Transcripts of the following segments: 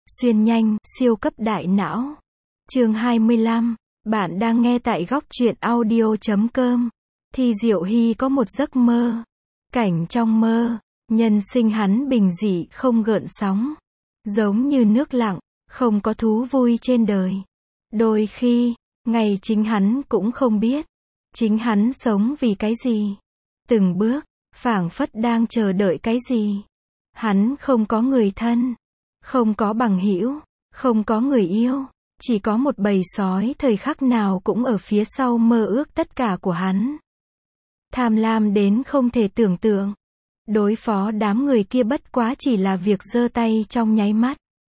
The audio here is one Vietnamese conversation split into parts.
Xuyên nhanh, siêu cấp đại não. Chương 25. Bạn đang nghe tại góc truyện audio.com. Thi Diệu Hy có một giấc mơ. Cảnh trong mơ, nhân sinh hắn bình dị không gợn sóng. Giống như nước lặng, không có thú vui trên đời. Đôi khi, ngày chính hắn cũng không biết. Chính hắn sống vì cái gì. Từng bước, phảng phất đang chờ đợi cái gì. Hắn không có người thân. Không có bằng hữu, không có người yêu, chỉ có một bầy sói thời khắc nào cũng ở phía sau mơ ước tất cả của hắn. Tham lam đến không thể tưởng tượng. Đối phó đám người kia bất quá chỉ là việc giơ tay trong nháy mắt.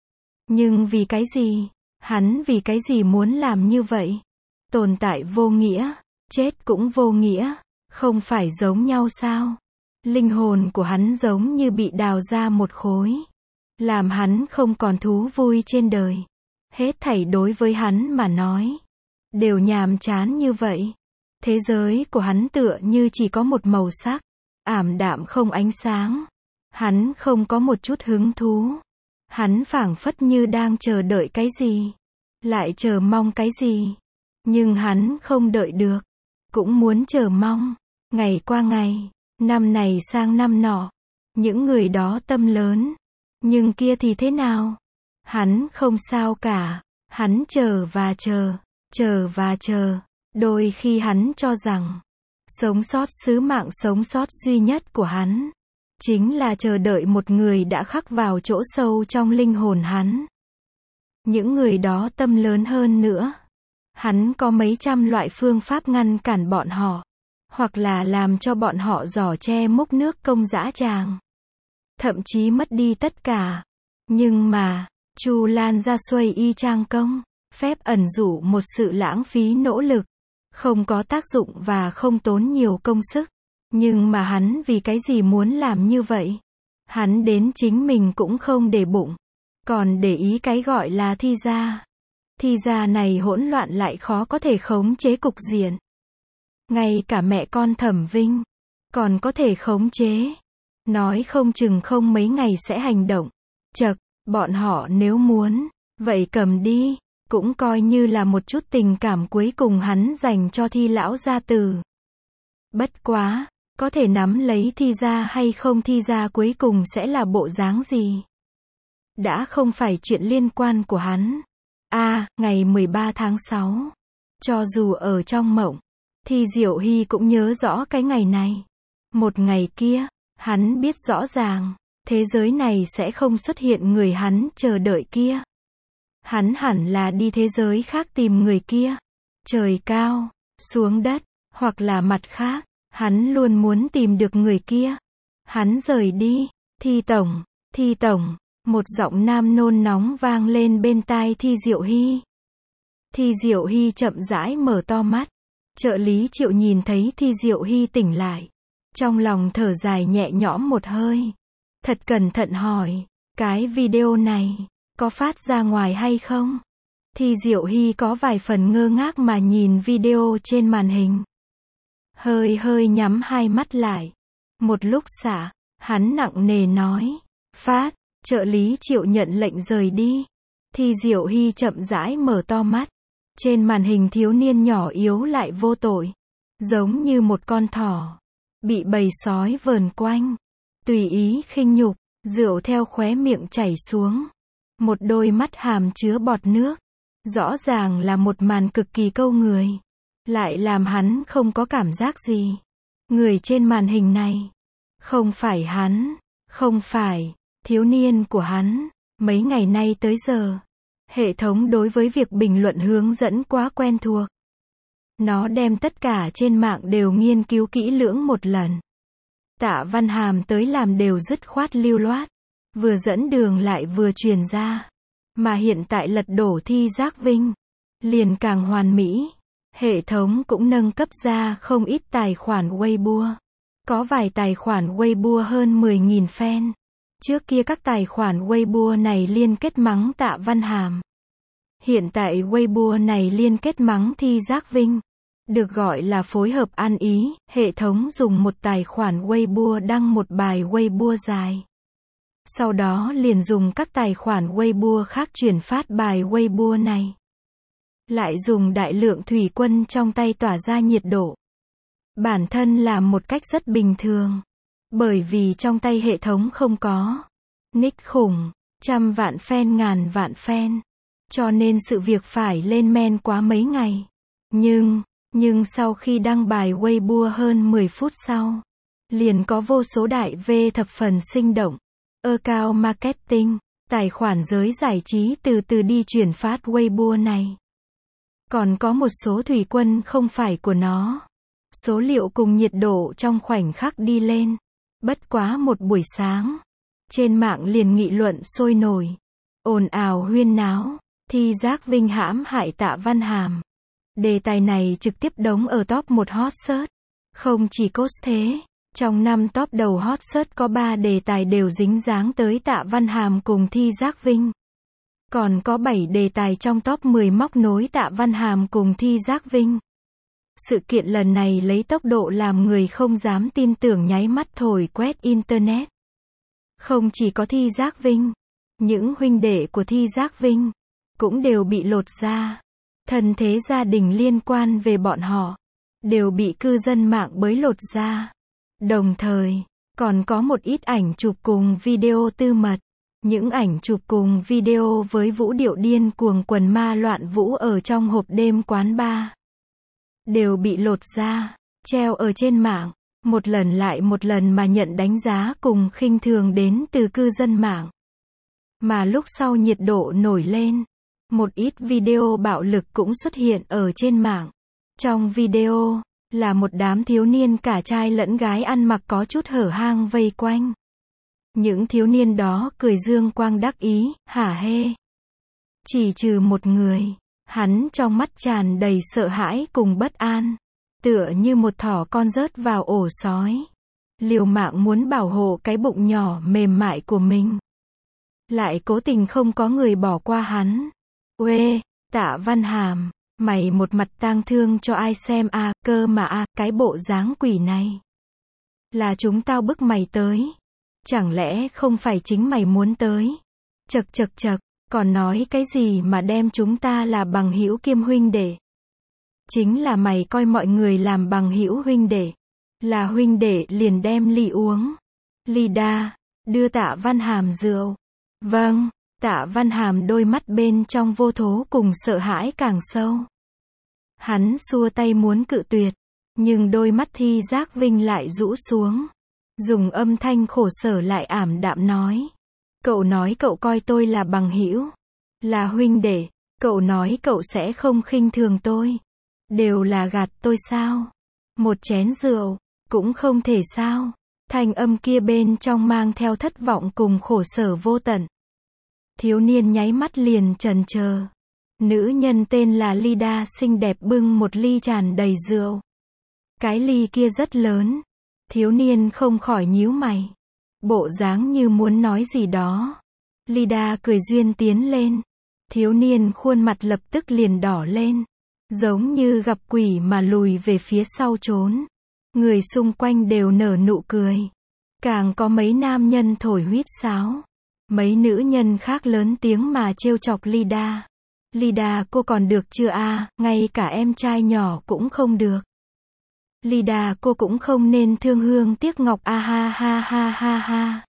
Nhưng vì cái gì? Hắn vì cái gì muốn làm như vậy? Tồn tại vô nghĩa, chết cũng vô nghĩa, không phải giống nhau sao? Linh hồn của hắn giống như bị đào ra một khối. Làm hắn không còn thú vui trên đời. Hết thảy đối với hắn mà nói, đều nhàm chán như vậy. Thế giới của hắn tựa như chỉ có một màu sắc, ảm đạm không ánh sáng. Hắn không có một chút hứng thú. Hắn phảng phất như đang chờ đợi cái gì, lại chờ mong cái gì. Nhưng hắn không đợi được, cũng muốn chờ mong. Ngày qua ngày, năm này sang năm nọ, những người đó tâm lớn. Nhưng kia thì thế nào? Hắn không sao cả. Hắn chờ và chờ, chờ và chờ. Đôi khi hắn cho rằng, sống sót sứ mạng sống sót duy nhất của hắn, chính là chờ đợi một người đã khắc vào chỗ sâu trong linh hồn hắn. Những người đó tâm lớn hơn nữa. Hắn có mấy trăm loại phương pháp ngăn cản bọn họ, hoặc là làm cho bọn họ giỏ tre múc nước công dã tràng. Thậm chí mất đi tất cả. Nhưng mà, Chu Lan ra xuôi y chang công, phép ẩn dụ một sự lãng phí nỗ lực, không có tác dụng và không tốn nhiều công sức. Nhưng mà hắn vì cái gì muốn làm như vậy? Hắn đến chính mình cũng không để bụng, còn để ý cái gọi là thi gia. Thi gia này hỗn loạn lại khó có thể khống chế cục diện. Ngay cả mẹ con Thẩm Vinh, còn có thể khống chế. Nói không chừng không mấy ngày sẽ hành động. Chậc, bọn họ nếu muốn, vậy cầm đi, cũng coi như là một chút tình cảm cuối cùng hắn dành cho Thi lão gia tử. Bất quá, có thể nắm lấy Thi gia hay không Thi gia cuối cùng sẽ là bộ dáng gì? Đã không phải chuyện liên quan của hắn. Ngày 13 tháng 6. Cho dù ở trong mộng, Thi Diệu Hy cũng nhớ rõ cái ngày này. Một ngày kia, hắn biết rõ ràng, thế giới này sẽ không xuất hiện người hắn chờ đợi kia. Hắn hẳn là đi thế giới khác tìm người kia. Trời cao, xuống đất, hoặc là mặt khác, hắn luôn muốn tìm được người kia. Hắn rời đi. Thi tổng, một giọng nam nôn nóng vang lên bên tai Thi Diệu Hy. Thi Diệu Hy chậm rãi mở to mắt. Trợ lý Triệu nhìn thấy Thi Diệu Hy tỉnh lại, trong lòng thở dài nhẹ nhõm một hơi. Thật cẩn thận hỏi, cái video này, có phát ra ngoài hay không? Thi Diệu Hy có vài phần ngơ ngác mà nhìn video trên màn hình. Hơi nhắm hai mắt lại. Một lúc xả, hắn nặng nề nói, phát. Trợ lý Triệu nhận lệnh rời đi. Thi Diệu Hy chậm rãi mở to mắt. Trên màn hình thiếu niên nhỏ yếu lại vô tội, giống như một con thỏ bị bầy sói vờn quanh, tùy ý khinh nhục, rượu theo khóe miệng chảy xuống. Một đôi mắt hàm chứa bọt nước. Rõ ràng là một màn cực kỳ câu người, lại làm hắn không có cảm giác gì. Người trên màn hình này, không phải hắn, không phải thiếu niên của hắn. Mấy ngày nay tới giờ, hệ thống đối với việc bình luận hướng dẫn quá quen thuộc. Nó đem tất cả trên mạng đều nghiên cứu kỹ lưỡng một lần. Tạ Văn Hàm tới làm đều dứt khoát lưu loát, vừa dẫn đường lại vừa truyền ra. Mà hiện tại lật đổ Thi Giác Vinh, liền càng hoàn mỹ. Hệ thống cũng nâng cấp ra không ít tài khoản Weibo. Có vài tài khoản Weibo hơn 10.000 fan. Trước kia các tài khoản Weibo này liên kết mắng Tạ Văn Hàm. Hiện tại Weibo này liên kết mắng Thi Giác Vinh. Được gọi là phối hợp ăn ý. Hệ thống dùng một tài khoản Weibo đăng một bài Weibo dài. Sau đó liền dùng các tài khoản Weibo khác chuyển phát bài Weibo này. Lại dùng đại lượng thủy quân trong tay tỏa ra nhiệt độ. Bản thân làm một cách rất bình thường. Bởi vì trong tay hệ thống không có nick khủng, trăm vạn fan ngàn vạn fan. Cho nên sự việc phải lên men quá mấy ngày. Nhưng sau khi đăng bài Weibo hơn 10 phút sau, liền có vô số đại V thập phần sinh động. Account marketing, tài khoản giới giải trí từ từ đi chuyển phát Weibo này. Còn có một số thủy quân không phải của nó. Số liệu cùng nhiệt độ trong khoảnh khắc đi lên. Bất quá một buổi sáng, trên mạng liền nghị luận sôi nổi, ồn ào huyên náo, Thi Giác Vinh hãm hại Tạ Văn Hàm. Đề tài này trực tiếp đóng ở top 1 hot search. Không chỉ cốt thế, trong 5 top đầu hot search có 3 đề tài đều dính dáng tới Tạ Văn Hàm cùng Thi Giác Vinh. Còn có 7 đề tài trong top 10 móc nối Tạ Văn Hàm cùng Thi Giác Vinh. Sự kiện lần này lấy tốc độ làm người không dám tin tưởng nháy mắt thổi quét internet. Không chỉ có Thi Giác Vinh, những huynh đệ của Thi Giác Vinh cũng đều bị lột ra. Thân thế gia đình liên quan về bọn họ đều bị cư dân mạng bới lột ra. Đồng thời, còn có một ít ảnh chụp cùng video tư mật. Những ảnh chụp cùng video với vũ điệu điên cuồng quần ma loạn vũ ở trong hộp đêm quán bar đều bị lột ra, treo ở trên mạng, một lần lại một lần mà nhận đánh giá cùng khinh thường đến từ cư dân mạng. Mà lúc sau nhiệt độ nổi lên, một ít video bạo lực cũng xuất hiện ở trên mạng. Trong video, là một đám thiếu niên cả trai lẫn gái ăn mặc có chút hở hang vây quanh. Những thiếu niên đó cười dương quang đắc ý, hả hê. Chỉ trừ một người, hắn trong mắt tràn đầy sợ hãi cùng bất an, tựa như một thỏ con rớt vào ổ sói, liều mạng muốn bảo hộ cái bụng nhỏ mềm mại của mình. Lại cố tình không có người bỏ qua hắn. Uê, Tạ Văn Hàm, mày một mặt tang thương cho ai xem à, cơ mà à, cái bộ dáng quỷ này. Là chúng tao bức mày tới. Chẳng lẽ không phải chính mày muốn tới? Chậc chậc chậc, còn nói cái gì mà đem chúng ta là bằng hữu kiêm huynh đệ? Chính là mày coi mọi người làm bằng hữu huynh đệ. Là huynh đệ liền đem ly uống. Ly đa, đưa Tạ Văn Hàm rượu. Vâng, Tạ Văn Hàm đôi mắt bên trong vô thố cùng sợ hãi càng sâu. Hắn xua tay muốn cự tuyệt, nhưng đôi mắt Thi Giác Vinh lại rũ xuống. Dùng âm thanh khổ sở lại ảm đạm nói. Cậu nói cậu coi tôi là bằng hữu, là huynh đệ, cậu nói cậu sẽ không khinh thường tôi. Đều là gạt tôi sao? Một chén rượu, cũng không thể sao? Thanh âm kia bên trong mang theo thất vọng cùng khổ sở vô tận. Thiếu niên nháy mắt liền chần chờ. Nữ nhân tên là Lida xinh đẹp bưng một ly tràn đầy rượu. Cái ly kia rất lớn. Thiếu niên không khỏi nhíu mày. Bộ dáng như muốn nói gì đó. Lida cười duyên tiến lên. Thiếu niên khuôn mặt lập tức liền đỏ lên. Giống như gặp quỷ mà lùi về phía sau trốn. Người xung quanh đều nở nụ cười. Càng có mấy nam nhân thổi huýt sáo. Mấy nữ nhân khác lớn tiếng mà trêu chọc Lida. Lida cô còn được chưa à, ngay cả em trai nhỏ cũng không được. Lida cô cũng không nên thương hương tiếc ngọc a ha ha ha ha ha.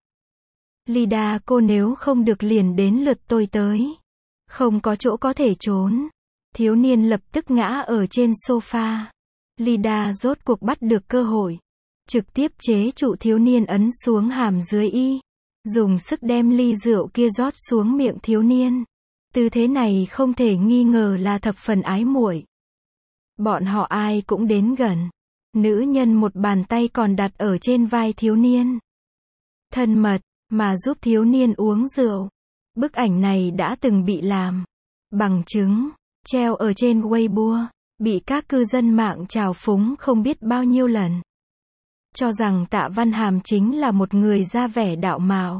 Lida cô nếu không được liền đến lượt tôi tới. Không có chỗ có thể trốn. Thiếu niên lập tức ngã ở trên sofa. Lida rốt cuộc bắt được cơ hội. Trực tiếp chế trụ thiếu niên ấn xuống hàm dưới y. Dùng sức đem ly rượu kia rót xuống miệng thiếu niên. Tư thế này không thể nghi ngờ là thập phần ái muội. Bọn họ ai cũng đến gần. Nữ nhân một bàn tay còn đặt ở trên vai thiếu niên. Thân mật, mà giúp thiếu niên uống rượu. Bức ảnh này đã từng bị làm bằng chứng, treo ở trên Weibo, bị các cư dân mạng trào phúng không biết bao nhiêu lần. Cho rằng Tạ Văn Hàm chính là một người ra vẻ đạo mạo.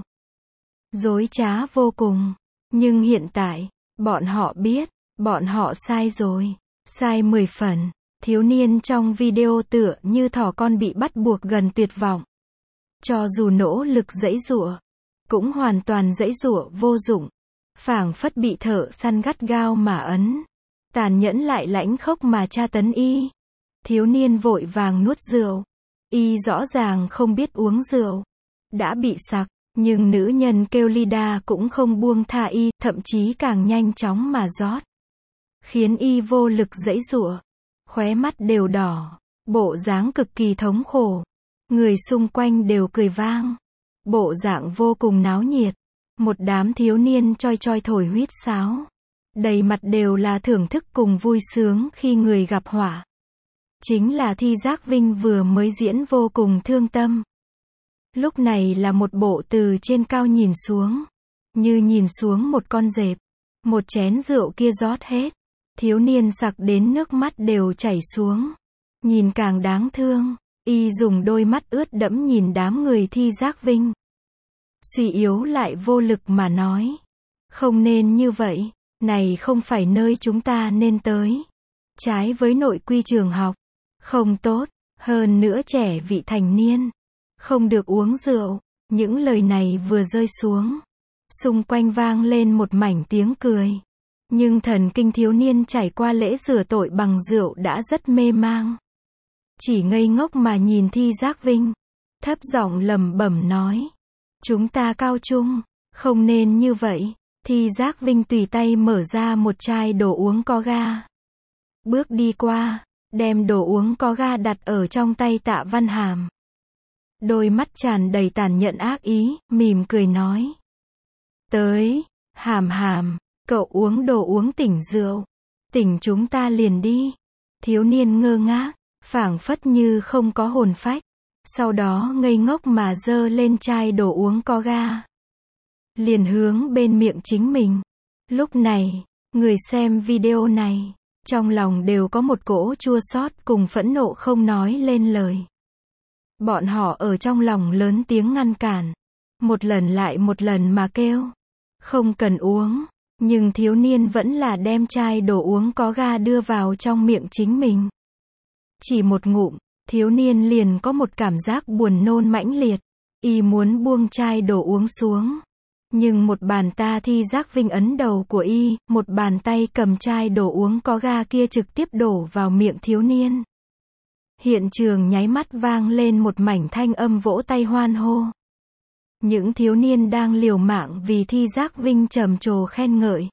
Dối trá vô cùng. Nhưng hiện tại, bọn họ biết, bọn họ sai rồi. Sai 10 phần. Thiếu niên trong video tựa như thỏ con bị bắt buộc gần tuyệt vọng. Cho dù nỗ lực giãy giụa, cũng hoàn toàn giãy giụa vô dụng, phảng phất bị thợ săn gắt gao mà ấn, tàn nhẫn lại lãnh khốc mà tra tấn y. Thiếu niên vội vàng nuốt rượu, y rõ ràng không biết uống rượu, đã bị sặc, nhưng nữ nhân kêu Lida cũng không buông tha y, thậm chí càng nhanh chóng mà rót, khiến y vô lực giãy giụa, khóe mắt đều đỏ, bộ dáng cực kỳ thống khổ. Người xung quanh đều cười vang, bộ dạng vô cùng náo nhiệt. Một đám thiếu niên choi choi thổi huýt sáo, đầy mặt đều là thưởng thức cùng vui sướng khi người gặp họa. Chính là Thi Giác Vinh vừa mới diễn vô cùng thương tâm. Lúc này là một bộ từ trên cao nhìn xuống, như nhìn xuống một con dẹp. Một chén rượu kia rót hết, thiếu niên sặc đến nước mắt đều chảy xuống, nhìn càng đáng thương. Y dùng đôi mắt ướt đẫm nhìn đám người Thi Giác Vinh, suy yếu lại vô lực mà nói, không nên như vậy, này không phải nơi chúng ta nên tới, trái với nội quy trường học, không tốt, hơn nữa trẻ vị thành niên, không được uống rượu. Những lời này vừa rơi xuống, xung quanh vang lên một mảnh tiếng cười, nhưng thần kinh thiếu niên trải qua lễ rửa tội bằng rượu đã rất mê mang, chỉ ngây ngốc mà nhìn Thi Giác Vinh, thấp giọng lẩm bẩm nói, chúng ta cao trung, không nên như vậy. Thi Giác Vinh tùy tay mở ra một chai đồ uống có ga, bước đi qua, đem đồ uống có ga đặt ở trong tay Tạ Văn Hàm, đôi mắt tràn đầy tàn nhẫn ác ý, mỉm cười nói, tới, Hàm Hàm, cậu uống đồ uống tỉnh rượu, tỉnh chúng ta liền đi. Thiếu niên ngơ ngác, phảng phất như không có hồn phách, sau đó ngây ngốc mà giơ lên chai đồ uống có ga, liền hướng bên miệng chính mình. Lúc này, người xem video này, trong lòng đều có một cỗ chua xót cùng phẫn nộ không nói lên lời. Bọn họ ở trong lòng lớn tiếng ngăn cản, một lần lại một lần mà kêu, không cần uống, nhưng thiếu niên vẫn là đem chai đồ uống có ga đưa vào trong miệng chính mình. Chỉ một ngụm, thiếu niên liền có một cảm giác buồn nôn mãnh liệt, y muốn buông chai đồ uống xuống. Nhưng một bàn tay Thi Giác Vinh ấn đầu của y, một bàn tay cầm chai đồ uống có ga kia trực tiếp đổ vào miệng thiếu niên. Hiện trường nháy mắt vang lên một mảnh thanh âm vỗ tay hoan hô. Những thiếu niên đang liều mạng vì Thi Giác Vinh trầm trồ khen ngợi.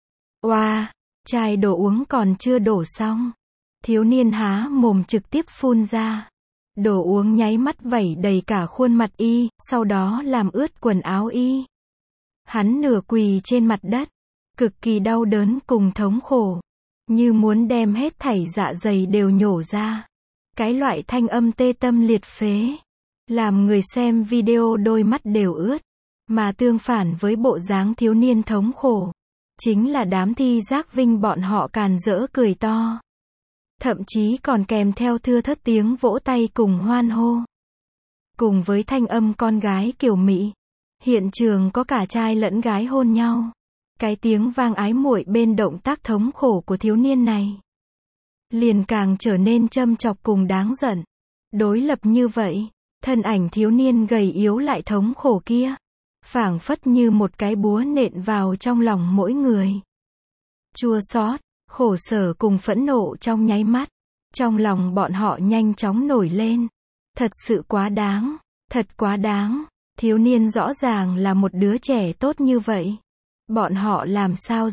Oa, chai đồ uống còn chưa đổ xong. Thiếu niên há mồm trực tiếp phun ra. Đồ uống nháy mắt vẩy đầy cả khuôn mặt y, sau đó làm ướt quần áo y. Hắn nửa quỳ trên mặt đất, cực kỳ đau đớn cùng thống khổ, như muốn đem hết thảy dạ dày đều nhổ ra. Cái loại thanh âm tê tâm liệt phế, làm người xem video đôi mắt đều ướt. Mà tương phản với bộ dáng thiếu niên thống khổ, chính là đám Thi Giác Vinh bọn họ càn rỡ cười to. Thậm chí còn kèm theo thưa thớt tiếng vỗ tay cùng hoan hô. Cùng với thanh âm con gái kiều mị, hiện trường có cả trai lẫn gái hôn nhau. Cái tiếng vang ái muội bên động tác thống khổ của thiếu niên này, liền càng trở nên châm chọc cùng đáng giận. Đối lập như vậy, thân ảnh thiếu niên gầy yếu lại thống khổ kia, phảng phất như một cái búa nện vào trong lòng mỗi người. Chua xót, khổ sở cùng phẫn nộ trong nháy mắt, trong lòng bọn họ nhanh chóng nổi lên. Thật sự quá đáng, thật quá đáng, thiếu niên rõ ràng là một đứa trẻ tốt như vậy. Bọn họ làm sao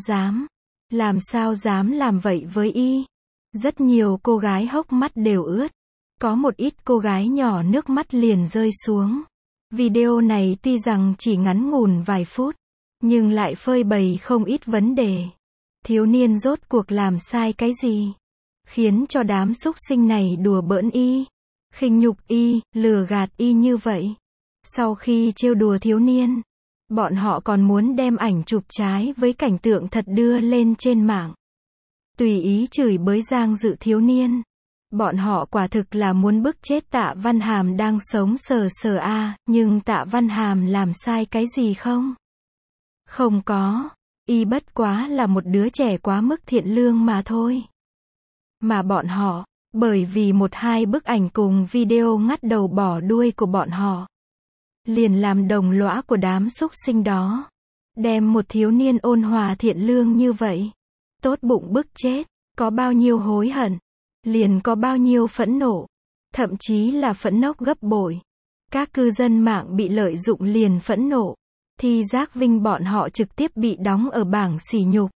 dám làm vậy với y. Rất nhiều cô gái hốc mắt đều ướt, có một ít cô gái nhỏ nước mắt liền rơi xuống. Video này tuy rằng chỉ ngắn ngủn vài phút, nhưng lại phơi bày không ít vấn đề. Thiếu niên rốt cuộc làm sai cái gì, khiến cho đám súc sinh này đùa bỡn y, khinh nhục y, lừa gạt y như vậy. Sau khi trêu đùa thiếu niên, bọn họ còn muốn đem ảnh chụp trái với cảnh tượng thật đưa lên trên mạng, tùy ý chửi bới Giang Dự thiếu niên. Bọn họ quả thực là muốn bức chết Tạ Văn Hàm đang sống sờ sờ a, nhưng Tạ Văn Hàm làm sai cái gì không? Không có, y bất quá là một đứa trẻ quá mức thiện lương mà thôi. Mà bọn họ, bởi vì một hai bức ảnh cùng video ngắt đầu bỏ đuôi của bọn họ, liền làm đồng lõa của đám súc sinh đó. Đem một thiếu niên ôn hòa thiện lương như vậy, tốt bụng bức chết, có bao nhiêu hối hận, liền có bao nhiêu phẫn nộ, thậm chí là phẫn nộ gấp bội. Các cư dân mạng bị lợi dụng liền phẫn nộ, Thi Giác Vinh bọn họ trực tiếp bị đóng ở bảng sỉ nhục.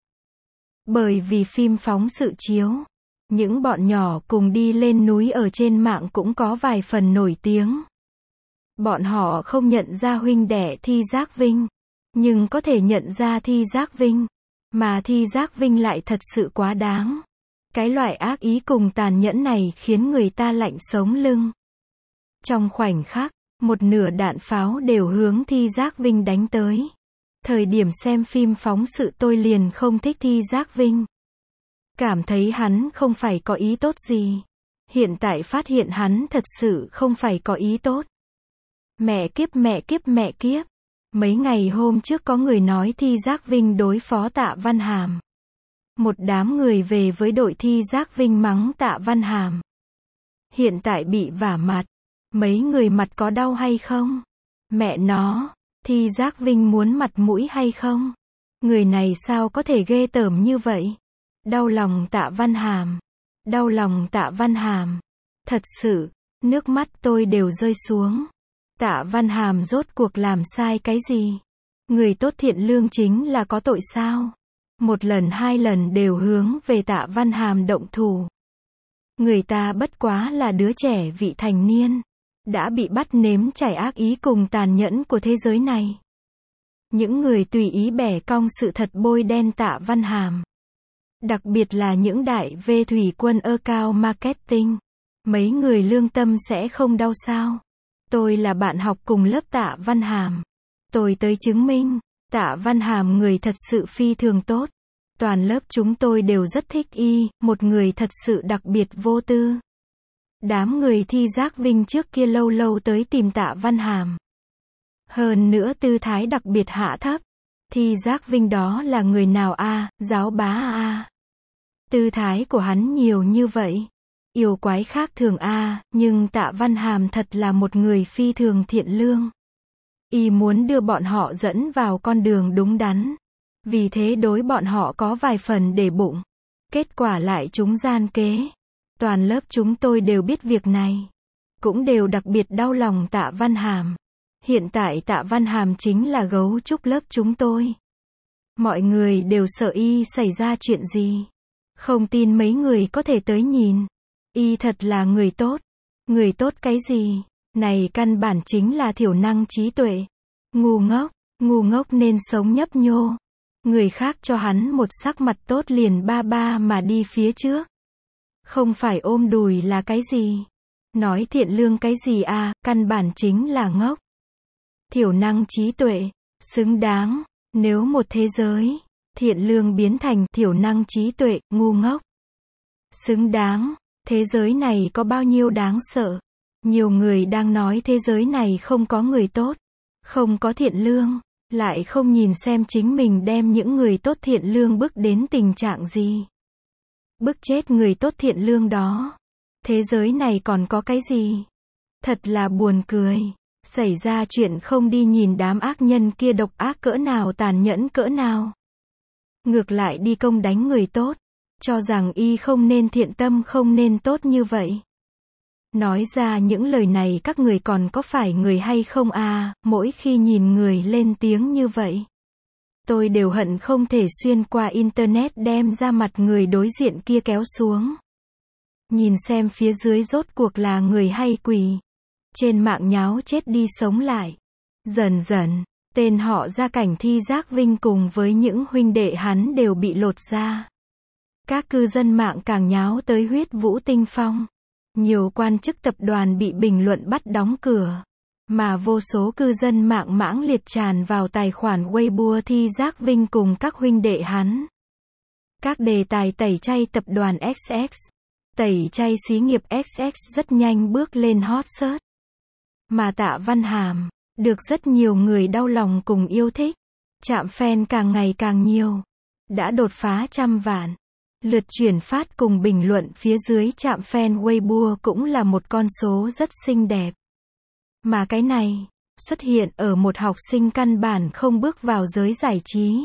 Bởi vì phim phóng sự chiếu, những bọn nhỏ cùng đi lên núi ở trên mạng cũng có vài phần nổi tiếng. Bọn họ không nhận ra huynh đẻ Thi Giác Vinh, nhưng có thể nhận ra Thi Giác Vinh, mà Thi Giác Vinh lại thật sự quá đáng. Cái loại ác ý cùng tàn nhẫn này khiến người ta lạnh sống lưng. Trong khoảnh khắc, một nửa đạn pháo đều hướng Thi Giác Vinh đánh tới. Thời điểm xem phim phóng sự tôi liền không thích Thi Giác Vinh. Cảm thấy hắn không phải có ý tốt gì. Hiện tại phát hiện hắn thật sự không phải có ý tốt. Mẹ kiếp mẹ kiếp mẹ kiếp. Mấy ngày hôm trước có người nói Thi Giác Vinh đối phó Tạ Văn Hàm. Một đám người về với đội Thi Giác Vinh mắng Tạ Văn Hàm. Hiện tại bị vả mặt. Mấy người mặt có đau hay không? Mẹ nó, Thi Giác Vinh muốn mặt mũi hay không? Người này sao có thể ghê tởm như vậy? Đau lòng Tạ Văn Hàm. Đau lòng Tạ Văn Hàm. Thật sự, nước mắt tôi đều rơi xuống. Tạ Văn Hàm rốt cuộc làm sai cái gì? Người tốt thiện lương chính là có tội sao? Một lần hai lần đều hướng về Tạ Văn Hàm động thủ. Người ta bất quá là đứa trẻ vị thành niên, đã bị bắt nếm trải ác ý cùng tàn nhẫn của thế giới này. Những người tùy ý bẻ cong sự thật bôi đen Tạ Văn Hàm. Đặc biệt là những đại V thủy quân cao marketing. Mấy người lương tâm sẽ không đau sao? Tôi là bạn học cùng lớp Tạ Văn Hàm. Tôi tới chứng minh, Tạ Văn Hàm người thật sự phi thường tốt. Toàn lớp chúng tôi đều rất thích y, một người thật sự đặc biệt vô tư. Đám người Thi Giác Vinh trước kia lâu lâu tới tìm Tạ Văn Hàm. Hơn nữa tư thái đặc biệt hạ thấp. Thi Giác Vinh đó là người nào a? Giáo bá a? Tư thái của hắn nhiều như vậy. Yêu quái khác thường a, nhưng Tạ Văn Hàm thật là một người phi thường thiện lương. Y muốn đưa bọn họ dẫn vào con đường đúng đắn. Vì thế đối bọn họ có vài phần để bụng. Kết quả lại chúng gian kế. Toàn lớp chúng tôi đều biết việc này. Cũng đều đặc biệt đau lòng Tạ Văn Hàm. Hiện tại Tạ Văn Hàm chính là gấu trúc lớp chúng tôi. Mọi người đều sợ y xảy ra chuyện gì. Không tin mấy người có thể tới nhìn. Y thật là người tốt. Người tốt cái gì? Này căn bản chính là thiểu năng trí tuệ. Ngu ngốc nên sống nhấp nhô. Người khác cho hắn một sắc mặt tốt liền ba ba mà đi phía trước. Không phải ôm đùi là cái gì? Nói thiện lương cái gì à, căn bản chính là ngốc. Thiểu năng trí tuệ, xứng đáng. Nếu một thế giới, thiện lương biến thành thiểu năng trí tuệ, ngu ngốc. Xứng đáng, thế giới này có bao nhiêu đáng sợ. Nhiều người đang nói thế giới này không có người tốt, không có thiện lương, lại không nhìn xem chính mình đem những người tốt thiện lương bức đến tình trạng gì. Bức chết người tốt thiện lương đó. Thế giới này còn có cái gì? Thật là buồn cười. Xảy ra chuyện không đi nhìn đám ác nhân kia độc ác cỡ nào, tàn nhẫn cỡ nào. Ngược lại đi công đánh người tốt. Cho rằng y không nên thiện tâm, không nên tốt như vậy. Nói ra những lời này các người còn có phải người hay không à, mỗi khi nhìn người lên tiếng như vậy. Tôi đều hận không thể xuyên qua internet đem ra mặt người đối diện kia kéo xuống. Nhìn xem phía dưới rốt cuộc là người hay quỷ. Trên mạng nháo chết đi sống lại. Dần dần, tên họ Gia Cảnh Thi Giác Vinh cùng với những huynh đệ hắn đều bị lột ra. Các cư dân mạng càng nháo tới huyết vũ tinh phong. Nhiều quan chức tập đoàn bị bình luận bắt đóng cửa. Mà vô số cư dân mạng mãng liệt tràn vào tài khoản Weibo Thi Giác Vinh cùng các huynh đệ hắn. Các đề tài tẩy chay tập đoàn XX, tẩy chay xí nghiệp XX rất nhanh bước lên hot search. Mà Tạ Văn Hàm, được rất nhiều người đau lòng cùng yêu thích. Chạm fan càng ngày càng nhiều. Đã đột phá 100 vạn. Lượt chuyển phát cùng bình luận phía dưới chạm fan Weibo cũng là một con số rất xinh đẹp. Mà cái này, xuất hiện ở một học sinh căn bản không bước vào giới giải trí.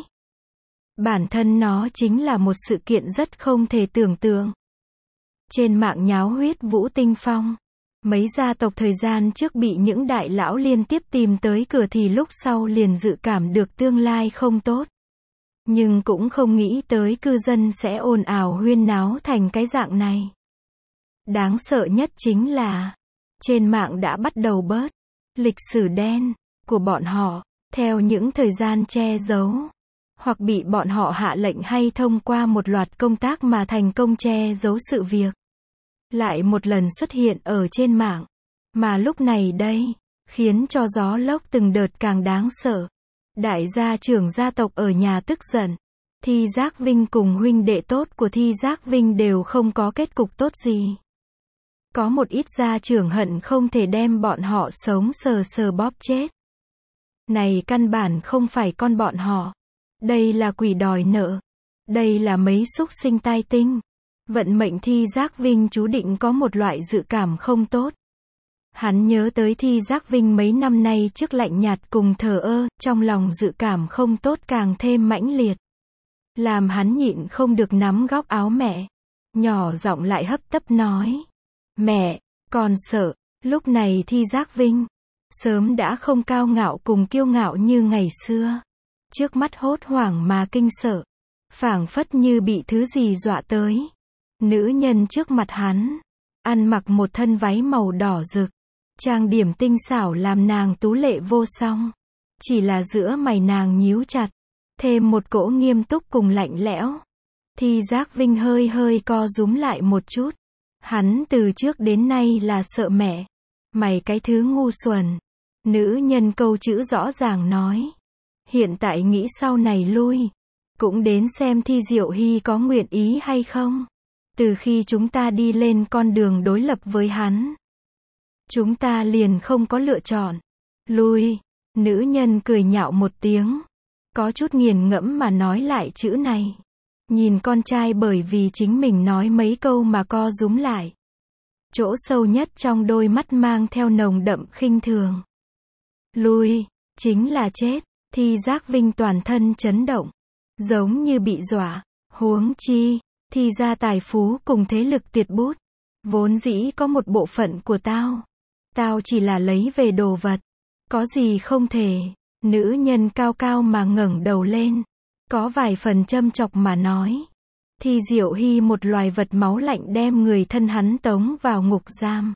Bản thân nó chính là một sự kiện rất không thể tưởng tượng. Trên mạng nháo huyết vũ tinh phong. Mấy gia tộc thời gian trước bị những đại lão liên tiếp tìm tới cửa thì lúc sau liền dự cảm được tương lai không tốt. Nhưng cũng không nghĩ tới cư dân sẽ ồn ào huyên náo thành cái dạng này. Đáng sợ nhất chính là, trên mạng đã bắt đầu bớt lịch sử đen của bọn họ, theo những thời gian che giấu, hoặc bị bọn họ hạ lệnh hay thông qua một loạt công tác mà thành công che giấu sự việc. Lại một lần xuất hiện ở trên mạng. Mà lúc này đây, khiến cho gió lốc từng đợt càng đáng sợ. Đại gia trưởng gia tộc ở nhà tức giận. Thi Giác Vinh cùng huynh đệ tốt của Thi Giác Vinh đều không có kết cục tốt gì. Có một ít gia trưởng hận không thể đem bọn họ sống sờ sờ bóp chết. Này căn bản không phải con bọn họ. Đây là quỷ đòi nợ. Đây là mấy súc sinh tai tinh. Vận mệnh Thi Giác Vinh chú định có một loại dự cảm không tốt. Hắn nhớ tới Thi Giác Vinh mấy năm nay trước lạnh nhạt cùng thờ ơ, trong lòng dự cảm không tốt càng thêm mãnh liệt. Làm hắn nhịn không được nắm góc áo mẹ. Nhỏ giọng lại hấp tấp nói. Mẹ, con sợ. Lúc này Thi Giác Vinh sớm đã không cao ngạo cùng kiêu ngạo như ngày xưa. Trước mắt hốt hoảng mà kinh sợ. Phảng phất như bị thứ gì dọa tới. Nữ nhân trước mặt hắn, ăn mặc một thân váy màu đỏ rực, trang điểm tinh xảo làm nàng tú lệ vô song. Chỉ là giữa mày nàng nhíu chặt, thêm một cỗ nghiêm túc cùng lạnh lẽo. Thi Giác Vinh hơi hơi co rúm lại một chút. Hắn từ trước đến nay là sợ mẹ. Mày cái thứ ngu xuẩn. Nữ nhân câu chữ rõ ràng nói. Hiện tại nghĩ sau này lui. Cũng đến xem Thi Diệu Hy có nguyện ý hay không. Từ khi chúng ta đi lên con đường đối lập với hắn, chúng ta liền không có lựa chọn. Lui. Nữ nhân cười nhạo một tiếng. Có chút nghiền ngẫm mà nói lại chữ này. Nhìn con trai bởi vì chính mình nói mấy câu mà co rúm lại. Chỗ sâu nhất trong đôi mắt mang theo nồng đậm khinh thường. Lui. Chính là chết. Thi Giác Vinh toàn thân chấn động. Giống như bị dọa. Huống chi. Thi ra tài phú cùng thế lực tuyệt bút. Vốn dĩ có một bộ phận của tao. Tao chỉ là lấy về đồ vật. Có gì không thể. Nữ nhân cao cao mà ngẩng đầu lên. Có vài phần châm chọc mà nói. Thi Diệu Hy một loài vật máu lạnh đem người thân hắn tống vào ngục giam.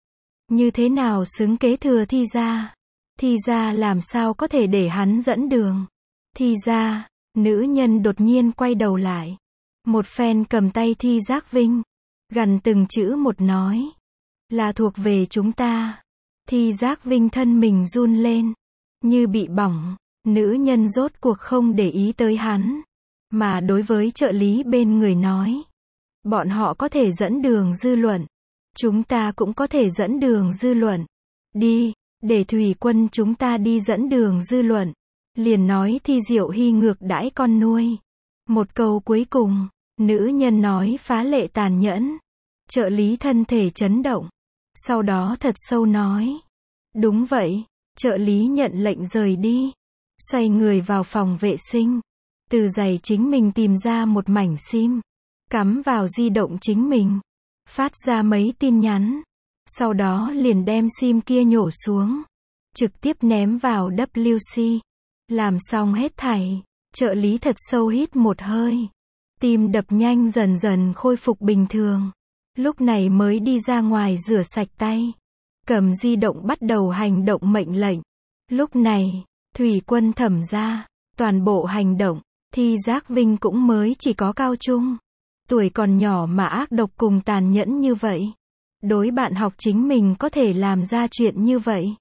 Như thế nào xứng kế thừa Thi ra? Thi ra làm sao có thể để hắn dẫn đường? Thi ra. Nữ nhân đột nhiên quay đầu lại. Một phen cầm tay Thi Giác Vinh. Gằn từng chữ một nói. Là thuộc về chúng ta. Thi Giác Vinh thân mình run lên. Như bị bỏng. Nữ nhân rốt cuộc không để ý tới hắn. Mà đối với trợ lý bên người nói. Bọn họ có thể dẫn đường dư luận. Chúng ta cũng có thể dẫn đường dư luận. Đi. Để Thủy Quân chúng ta đi dẫn đường dư luận. Liền nói Thi Diệu Hy ngược đãi con nuôi. Một câu cuối cùng, nữ nhân nói phá lệ tàn nhẫn. Trợ lý thân thể chấn động. Sau đó thật sâu nói. Đúng vậy. Trợ lý nhận lệnh rời đi. Xoay người vào phòng vệ sinh. Từ giày chính mình tìm ra một mảnh sim. Cắm vào di động chính mình. Phát ra mấy tin nhắn. Sau đó liền đem sim kia nhổ xuống. Trực tiếp ném vào WC. Làm xong hết thảy. Trợ lý thật sâu hít một hơi. Tim đập nhanh dần dần khôi phục bình thường. Lúc này mới đi ra ngoài rửa sạch tay. Cầm di động bắt đầu hành động mệnh lệnh. Lúc này, Thủy Quân thẩm ra. Toàn bộ hành động. Thi Giác Vinh cũng mới chỉ có cao trung. Tuổi còn nhỏ mà ác độc cùng tàn nhẫn như vậy. Đối bạn học chính mình có thể làm ra chuyện như vậy.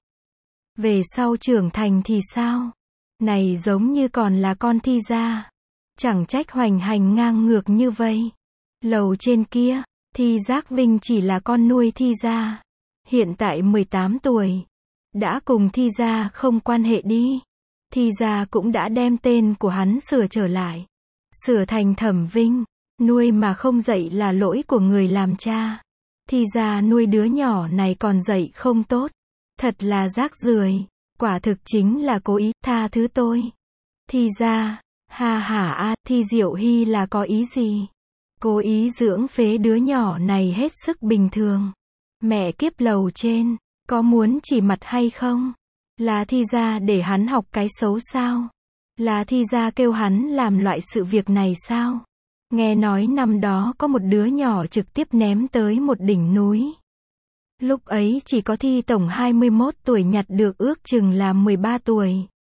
Về sau trưởng thành thì sao? Này giống như còn là con Thi gia. Chẳng trách hoành hành ngang ngược như vậy. Lầu trên kia, Thi Giác Vinh chỉ là con nuôi Thi gia. Hiện tại 18 tuổi. Đã cùng Thi gia không quan hệ đi. Thi gia cũng đã đem tên của hắn sửa trở lại. Sửa thành Thẩm Vinh. Nuôi mà không dạy là lỗi của người làm cha. Thi gia nuôi đứa nhỏ này còn dạy không tốt. Thật là rác rưởi. Quả thực chính là cố ý, tha thứ tôi. Thi ra, ha hả a, Thi Diệu Hy là có ý gì? Cố ý dưỡng phế đứa nhỏ này hết sức bình thường. Mẹ kiếp lầu trên, có muốn chỉ mặt hay không? Là Thi ra để hắn học cái xấu sao? Là Thi ra kêu hắn làm loại sự việc này sao? Nghe nói năm đó có một đứa nhỏ trực tiếp ném tới một đỉnh núi. Lúc ấy chỉ có Thi tổng 21 tuổi, nhặt được ước chừng là 13 tuổi.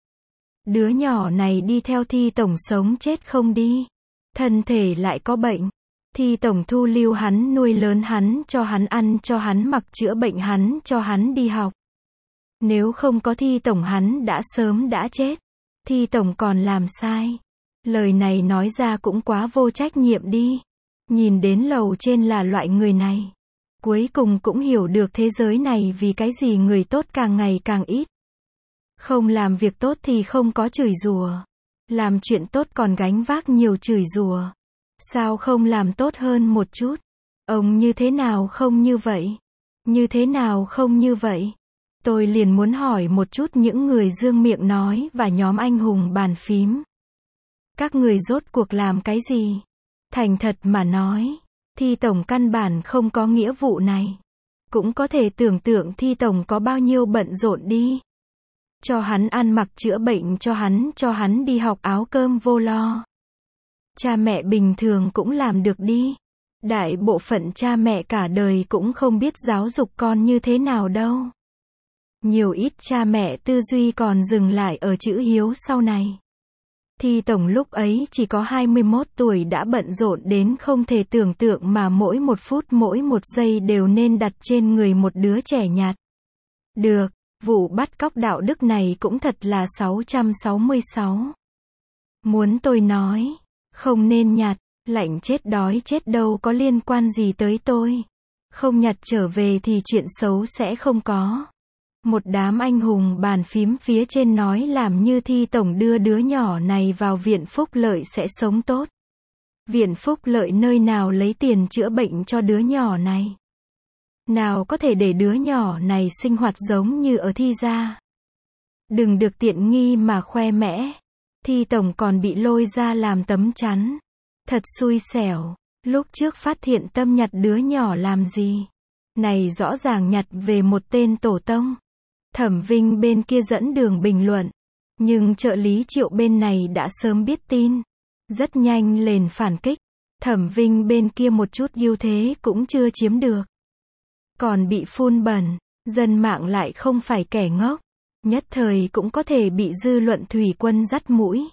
Đứa nhỏ này đi theo Thi tổng sống chết không đi. Thân thể lại có bệnh. Thi tổng thu lưu hắn, nuôi lớn hắn, cho hắn ăn, cho hắn mặc, chữa bệnh hắn, cho hắn đi học. Nếu không có Thi tổng hắn đã sớm đã chết. Thi tổng còn làm sai. Lời này nói ra cũng quá vô trách nhiệm đi. Nhìn đến lầu trên là loại người này. Cuối cùng cũng hiểu được thế giới này vì cái gì người tốt càng ngày càng ít. Không làm việc tốt thì không có chửi rủa. Làm chuyện tốt còn gánh vác nhiều chửi rủa. Sao không làm tốt hơn một chút? Ông như thế nào không như vậy? Như thế nào không như vậy? Tôi liền muốn hỏi một chút những người dương miệng nói và nhóm anh hùng bàn phím. Các người rốt cuộc làm cái gì? Thành thật mà nói, Thi tổng căn bản không có nghĩa vụ này. Cũng có thể tưởng tượng Thi tổng có bao nhiêu bận rộn đi. Cho hắn ăn mặc, chữa bệnh cho hắn đi học, áo cơm vô lo. Cha mẹ bình thường cũng làm được đi. Đại bộ phận cha mẹ cả đời cũng không biết giáo dục con như thế nào đâu. Nhiều ít cha mẹ tư duy còn dừng lại ở chữ hiếu sau này. Thi tổng lúc ấy chỉ có 21 tuổi đã bận rộn đến không thể tưởng tượng, mà mỗi một phút mỗi một giây đều nên đặt trên người một đứa trẻ nhặt. Được, vụ bắt cóc đạo đức này cũng thật là 666. Muốn tôi nói, không nên nhặt, lạnh chết đói chết đâu có liên quan gì tới tôi. Không nhặt trở về thì chuyện xấu sẽ không có. Một đám anh hùng bàn phím phía trên nói làm như Thi tổng đưa đứa nhỏ này vào viện phúc lợi sẽ sống tốt. Viện phúc lợi nơi nào lấy tiền chữa bệnh cho đứa nhỏ này? Nào có thể để đứa nhỏ này sinh hoạt giống như ở Thi gia. Đừng được tiện nghi mà khoe mẽ. Thi tổng còn bị lôi ra làm tấm chắn. Thật xui xẻo. Lúc trước phát hiện tâm nhặt đứa nhỏ làm gì? Này rõ ràng nhặt về một tên tổ tông. Thẩm Vinh bên kia dẫn đường bình luận. Nhưng trợ lý Triệu bên này đã sớm biết tin. Rất nhanh lên phản kích. Thẩm Vinh bên kia một chút ưu thế cũng chưa chiếm được. Còn bị phun bẩn. Dân mạng lại không phải kẻ ngốc. Nhất thời cũng có thể bị dư luận thủy quân dắt mũi.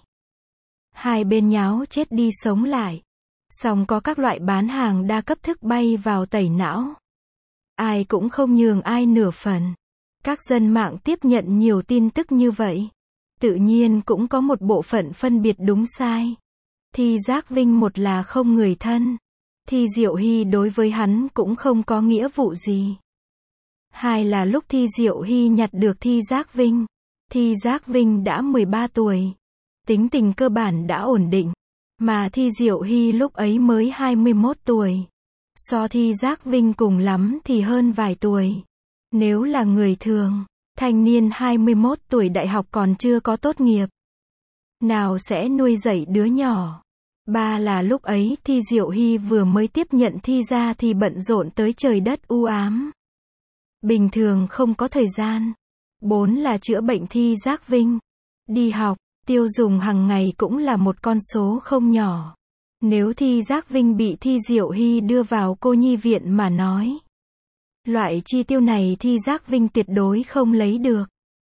Hai bên nháo chết đi sống lại. Song có các loại bán hàng đa cấp thức bay vào tẩy não. Ai cũng không nhường ai nửa phần. Các dân mạng tiếp nhận nhiều tin tức như vậy. Tự nhiên cũng có một bộ phận phân biệt đúng sai. Thi Giác Vinh một là không người thân. Thi Diệu Hy đối với hắn cũng không có nghĩa vụ gì. Hai là lúc Thi Diệu Hy nhặt được Thi Giác Vinh. Thi Giác Vinh đã 13 tuổi. Tính tình cơ bản đã ổn định. Mà Thi Diệu Hy lúc ấy mới 21 tuổi. So Thi Giác Vinh cùng lắm thì hơn vài tuổi. Nếu là người thường, thanh niên 21 tuổi đại học còn chưa có tốt nghiệp. Nào sẽ nuôi dạy đứa nhỏ. Ba là lúc ấy Thi Diệu Hy vừa mới tiếp nhận Thi ra thì bận rộn tới trời đất u ám. Bình thường không có thời gian. 4 là chữa bệnh Thi Giác Vinh. Đi học, tiêu dùng hàng ngày cũng là một con số không nhỏ. Nếu Thi Giác Vinh bị Thi Diệu Hy đưa vào cô nhi viện mà nói. Loại chi tiêu này Thi Giác Vinh tuyệt đối không lấy được.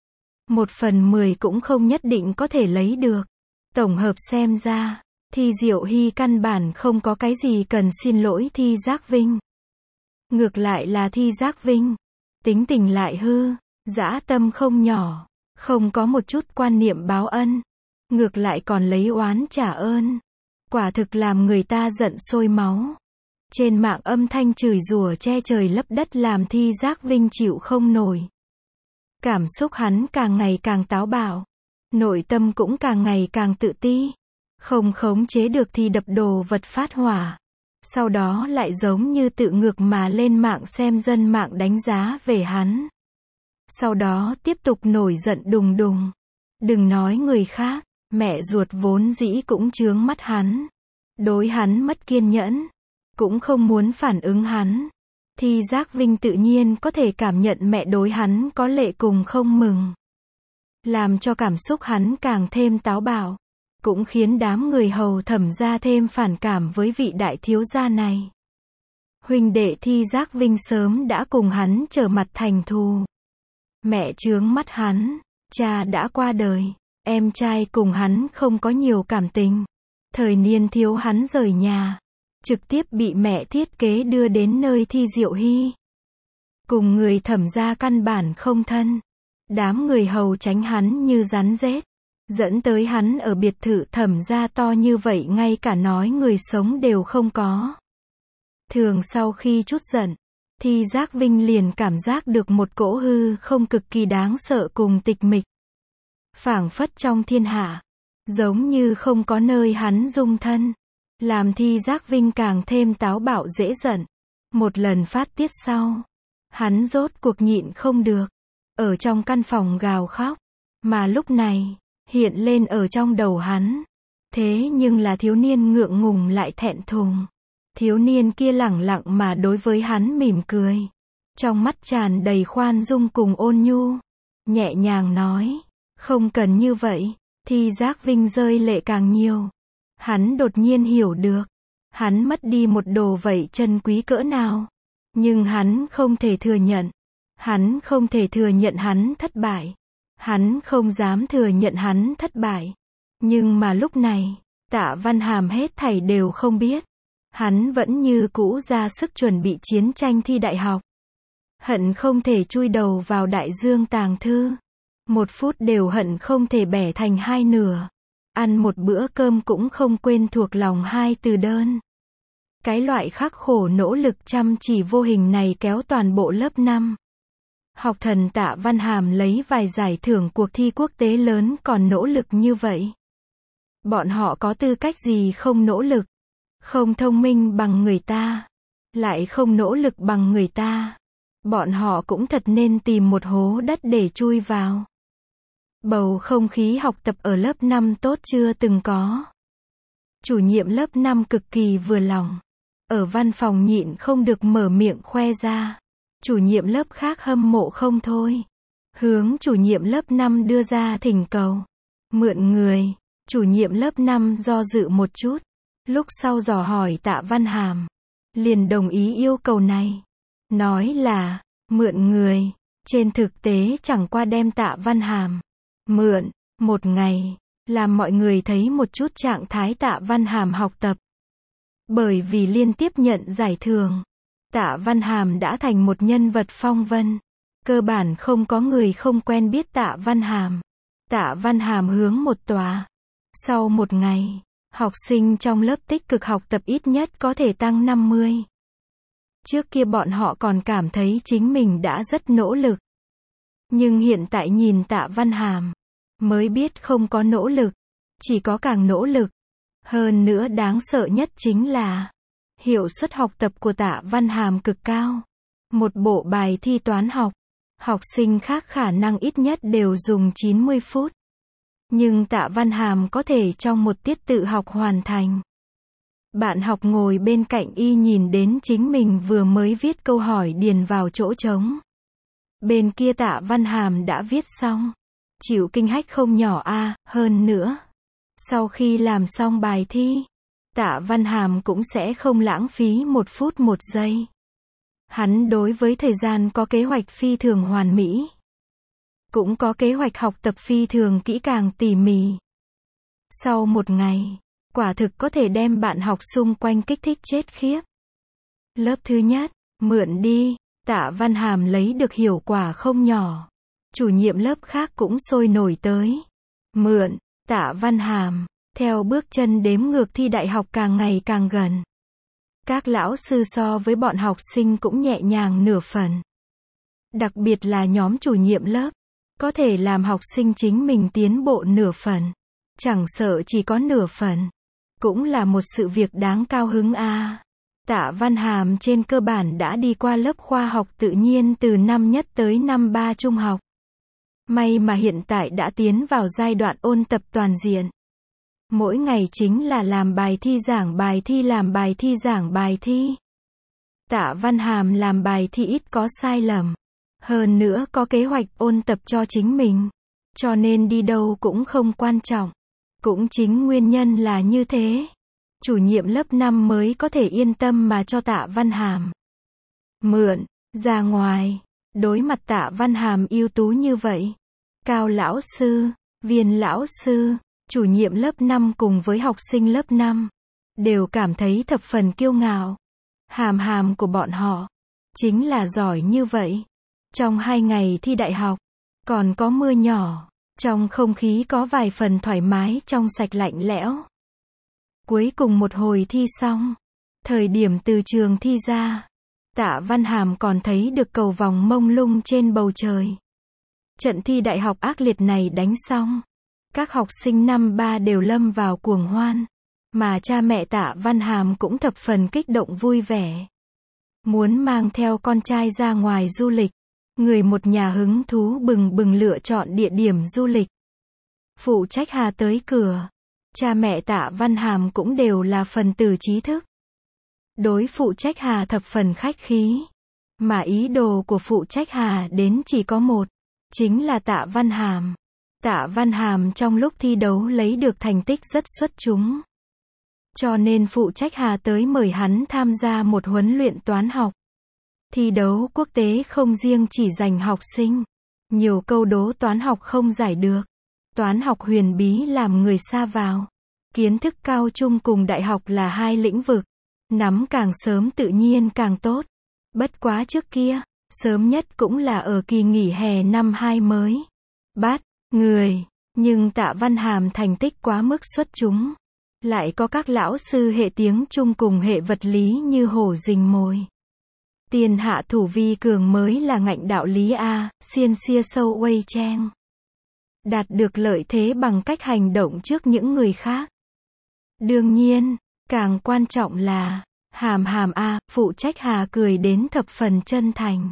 1/10 cũng không nhất định có thể lấy được. Tổng hợp xem ra, Thi Diệu Hy căn bản không có cái gì cần xin lỗi Thi Giác Vinh. Ngược lại là Thi Giác Vinh, tính tình lại hư, dã tâm không nhỏ, không có một chút quan niệm báo ân. Ngược lại còn lấy oán trả ơn. Quả thực làm người ta giận sôi máu. Trên mạng âm thanh chửi rủa che trời lấp đất làm Thi Giác Vinh chịu không nổi. Cảm xúc hắn càng ngày càng táo bạo. Nội tâm cũng càng ngày càng tự ti. Không khống chế được thì đập đồ vật phát hỏa. Sau đó lại giống như tự ngược mà lên mạng xem dân mạng đánh giá về hắn. Sau đó tiếp tục nổi giận đùng đùng. Đừng nói người khác, mẹ ruột vốn dĩ cũng chướng mắt hắn. Đối hắn mất kiên nhẫn, cũng không muốn phản ứng hắn. Thi Giác Vinh tự nhiên có thể cảm nhận mẹ đối hắn có lệ cùng không mừng. Làm cho cảm xúc hắn càng thêm táo bạo. Cũng khiến đám người hầu Thẩm gia thêm phản cảm với vị đại thiếu gia này. Huynh đệ Thi Giác Vinh sớm đã cùng hắn trở mặt thành thù. Mẹ chướng mắt hắn, cha đã qua đời, em trai cùng hắn không có nhiều cảm tình. Thời niên thiếu hắn rời nhà, trực tiếp bị mẹ thiết kế đưa đến nơi Thi Diệu Hy. Cùng người Thẩm gia căn bản không thân. Đám người hầu tránh hắn như rắn rết. Dẫn tới hắn ở biệt thự Thẩm gia to như vậy ngay cả nói người sống đều không có. Thường sau khi chút giận, Thi Giác Vinh liền cảm giác được một cỗ hư không cực kỳ đáng sợ cùng tịch mịch. Phảng phất trong thiên hạ, giống như không có nơi hắn dung thân. Làm Thi Giác Vinh càng thêm táo bạo dễ giận. Một lần phát tiết sau, hắn rốt cuộc nhịn không được. Ở trong căn phòng gào khóc. Mà lúc này, hiện lên ở trong đầu hắn. Thế nhưng là thiếu niên ngượng ngùng lại thẹn thùng. Thiếu niên kia lẳng lặng mà đối với hắn mỉm cười. Trong mắt tràn đầy khoan dung cùng ôn nhu. Nhẹ nhàng nói, không cần như vậy. Thi Giác Vinh rơi lệ càng nhiều. Hắn đột nhiên hiểu được. Hắn mất đi một đồ vậy chân quý cỡ nào. Nhưng hắn không thể thừa nhận. Hắn không thể thừa nhận hắn thất bại. Hắn không dám thừa nhận hắn thất bại. Nhưng mà lúc này, Tạ Văn Hàm hết thảy đều không biết. Hắn vẫn như cũ ra sức chuẩn bị chiến tranh thi đại học. Hận không thể chui đầu vào đại dương tàng thư. Một phút đều hận không thể bẻ thành hai nửa. Ăn một bữa cơm cũng không quên thuộc lòng hai từ đơn. Cái loại khắc khổ nỗ lực chăm chỉ vô hình này kéo toàn bộ lớp 5. Học thần Tạ Văn Hàm lấy vài giải thưởng cuộc thi quốc tế lớn còn nỗ lực như vậy. Bọn họ có tư cách gì không nỗ lực? Không thông minh bằng người ta, lại không nỗ lực bằng người ta. Bọn họ cũng thật nên tìm một hố đất để chui vào. Bầu không khí học tập ở lớp 5 tốt chưa từng có. Chủ nhiệm lớp 5 cực kỳ vừa lòng. Ở văn phòng nhịn không được mở miệng khoe ra. Chủ nhiệm lớp khác hâm mộ không thôi. Hướng chủ nhiệm lớp 5 đưa ra thỉnh cầu. Mượn người. Chủ nhiệm lớp 5 do dự một chút. Lúc sau dò hỏi Tạ Văn Hàm. Liền đồng ý yêu cầu này. Nói là, mượn người. Trên thực tế chẳng qua đem Tạ Văn Hàm mượn, một ngày. Làm mọi người thấy một chút trạng thái Tạ Văn Hàm học tập. Bởi vì liên tiếp nhận giải thưởng. Tạ Văn Hàm đã thành một nhân vật phong vân. Cơ bản không có người không quen biết Tạ Văn Hàm. Tạ Văn Hàm hướng một tòa. Sau một ngày, học sinh trong lớp tích cực học tập ít nhất có thể tăng 50. Trước kia bọn họ còn cảm thấy chính mình đã rất nỗ lực. Nhưng hiện tại nhìn Tạ Văn Hàm, mới biết không có nỗ lực, chỉ có càng nỗ lực. Hơn nữa đáng sợ nhất chính là hiệu suất học tập của Tạ Văn Hàm cực cao. Một bộ bài thi toán học, học sinh khác khả năng ít nhất đều dùng 90 phút. Nhưng Tạ Văn Hàm có thể trong một tiết tự học hoàn thành. Bạn học ngồi bên cạnh y nhìn đến chính mình vừa mới viết câu hỏi điền vào chỗ trống. Bên kia Tạ Văn Hàm đã viết xong. Chịu kinh hách không nhỏ a, hơn nữa. Sau khi làm xong bài thi, Tạ Văn Hàm cũng sẽ không lãng phí một phút một giây. Hắn đối với thời gian có kế hoạch phi thường hoàn mỹ. Cũng có kế hoạch học tập phi thường kỹ càng tỉ mỉ. Sau một ngày, quả thực có thể đem bạn học xung quanh kích thích chết khiếp. Lớp thứ nhất, mượn đi, Tạ Văn Hàm lấy được hiệu quả không nhỏ. Chủ nhiệm lớp khác cũng sôi nổi tới. Mượn, Tạ Văn Hàm, theo bước chân đếm ngược thi đại học càng ngày càng gần. Các lão sư so với bọn học sinh cũng nhẹ nhàng nửa phần. Đặc biệt là nhóm chủ nhiệm lớp, có thể làm học sinh chính mình tiến bộ nửa phần. Chẳng sợ chỉ có nửa phần. Cũng là một sự việc đáng cao hứng a. Tạ Văn Hàm trên cơ bản đã đi qua lớp khoa học tự nhiên từ năm nhất tới năm 3 trung học. May mà hiện tại đã tiến vào giai đoạn ôn tập toàn diện. Mỗi ngày chính là làm bài thi, giảng bài thi, làm bài thi, giảng bài thi. Tạ Văn Hàm làm bài thi ít có sai lầm. Hơn nữa có kế hoạch ôn tập cho chính mình. Cho nên đi đâu cũng không quan trọng. Cũng chính nguyên nhân là như thế. Chủ nhiệm lớp 5 mới có thể yên tâm mà cho Tạ Văn Hàm mượn ra ngoài. Đối mặt Tạ Văn Hàm ưu tú như vậy, Cao lão sư, Viên lão sư, chủ nhiệm lớp 5 cùng với học sinh lớp 5 đều cảm thấy thập phần kiêu ngạo. Hàm Hàm của bọn họ chính là giỏi như vậy. Trong 2 ngày thi đại học, còn có mưa nhỏ, trong không khí có vài phần thoải mái trong sạch lạnh lẽo. Cuối cùng một hồi thi xong, thời điểm từ trường thi ra, Tạ Văn Hàm còn thấy được cầu vồng mông lung trên bầu trời. Trận thi đại học ác liệt này đánh xong, các học sinh năm 3 đều lâm vào cuồng hoan, mà cha mẹ Tạ Văn Hàm cũng thập phần kích động vui vẻ. Muốn mang theo con trai ra ngoài du lịch, người một nhà hứng thú bừng bừng lựa chọn địa điểm du lịch. Phụ trách Hà tới cửa, cha mẹ Tạ Văn Hàm cũng đều là phần tử trí thức. Đối phụ trách Hà thập phần khách khí, mà ý đồ của phụ trách Hà đến chỉ có một, chính là Tạ Văn Hàm. Tạ Văn Hàm trong lúc thi đấu lấy được thành tích rất xuất chúng. Cho nên phụ trách Hà tới mời hắn tham gia một huấn luyện toán học. Thi đấu quốc tế không riêng chỉ dành học sinh. Nhiều câu đố toán học không giải được. Toán học huyền bí làm người sa vào. Kiến thức cao trung cùng đại học là hai lĩnh vực. Nắm càng sớm tự nhiên càng tốt. Bất quá trước kia, sớm nhất cũng là ở kỳ nghỉ hè năm 2 mới. Bắt người, nhưng Tạ Văn Hàm thành tích quá mức xuất chúng. Lại có các lão sư hệ tiếng Trung cùng hệ vật lý như hổ rình mồi. Tiền hạ thủ vi cường mới là ngạnh đạo lý A, xiên xia sâu Wei Cheng. Đạt được lợi thế bằng cách hành động trước những người khác. Đương nhiên, càng quan trọng là, Hàm Hàm A, phụ trách Hà cười đến thập phần chân thành.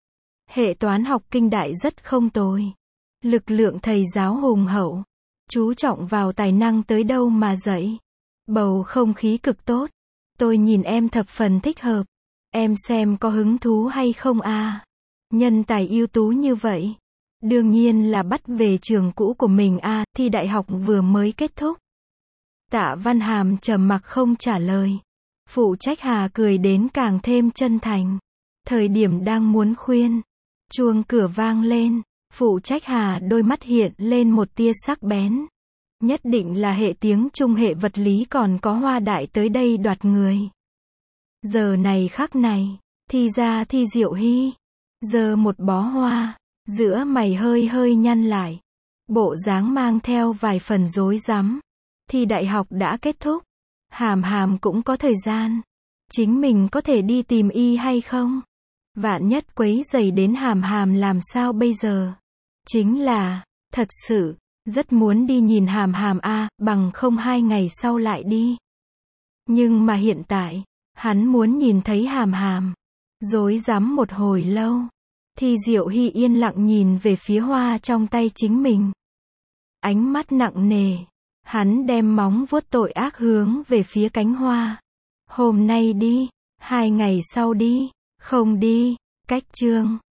Hệ toán học kinh đại rất không tồi. Lực lượng thầy giáo hùng hậu. Chú trọng vào tài năng tới đâu mà dạy. Bầu không khí cực tốt. Tôi nhìn em thập phần thích hợp. Em xem có hứng thú hay không a? Nhân tài ưu tú như vậy. Đương nhiên là bắt về trường cũ của mình a, thi đại học vừa mới kết thúc. Tạ Văn Hàm trầm mặc không trả lời. Phụ trách Hà cười đến càng thêm chân thành. Thời điểm đang muốn khuyên, chuông cửa vang lên. Phụ trách Hà đôi mắt hiện lên một tia sắc bén. Nhất định là hệ tiếng Trung hệ vật lý còn có Hoa Đại tới đây đoạt người. Giờ này khắc này, thi ra Thi Diệu Hy. Giờ một bó hoa, giữa mày hơi hơi nhăn lại. Bộ dáng mang theo vài phần rối rắm. Thi đại học đã kết thúc. Hàm Hàm cũng có thời gian. Chính mình có thể đi tìm y hay không? Vạn nhất quấy rầy đến Hàm Hàm làm sao bây giờ? Chính là, thật sự, rất muốn đi nhìn Hàm Hàm a, bằng không 2 ngày sau lại đi. Nhưng mà hiện tại, hắn muốn nhìn thấy Hàm Hàm. Rối rắm một hồi lâu. Thi Diệu Hy yên lặng nhìn về phía hoa trong tay chính mình. Ánh mắt nặng nề. Hắn đem móng vuốt tội ác hướng về phía cánh hoa. Hôm nay đi, 2 ngày sau đi, không đi, cách chương.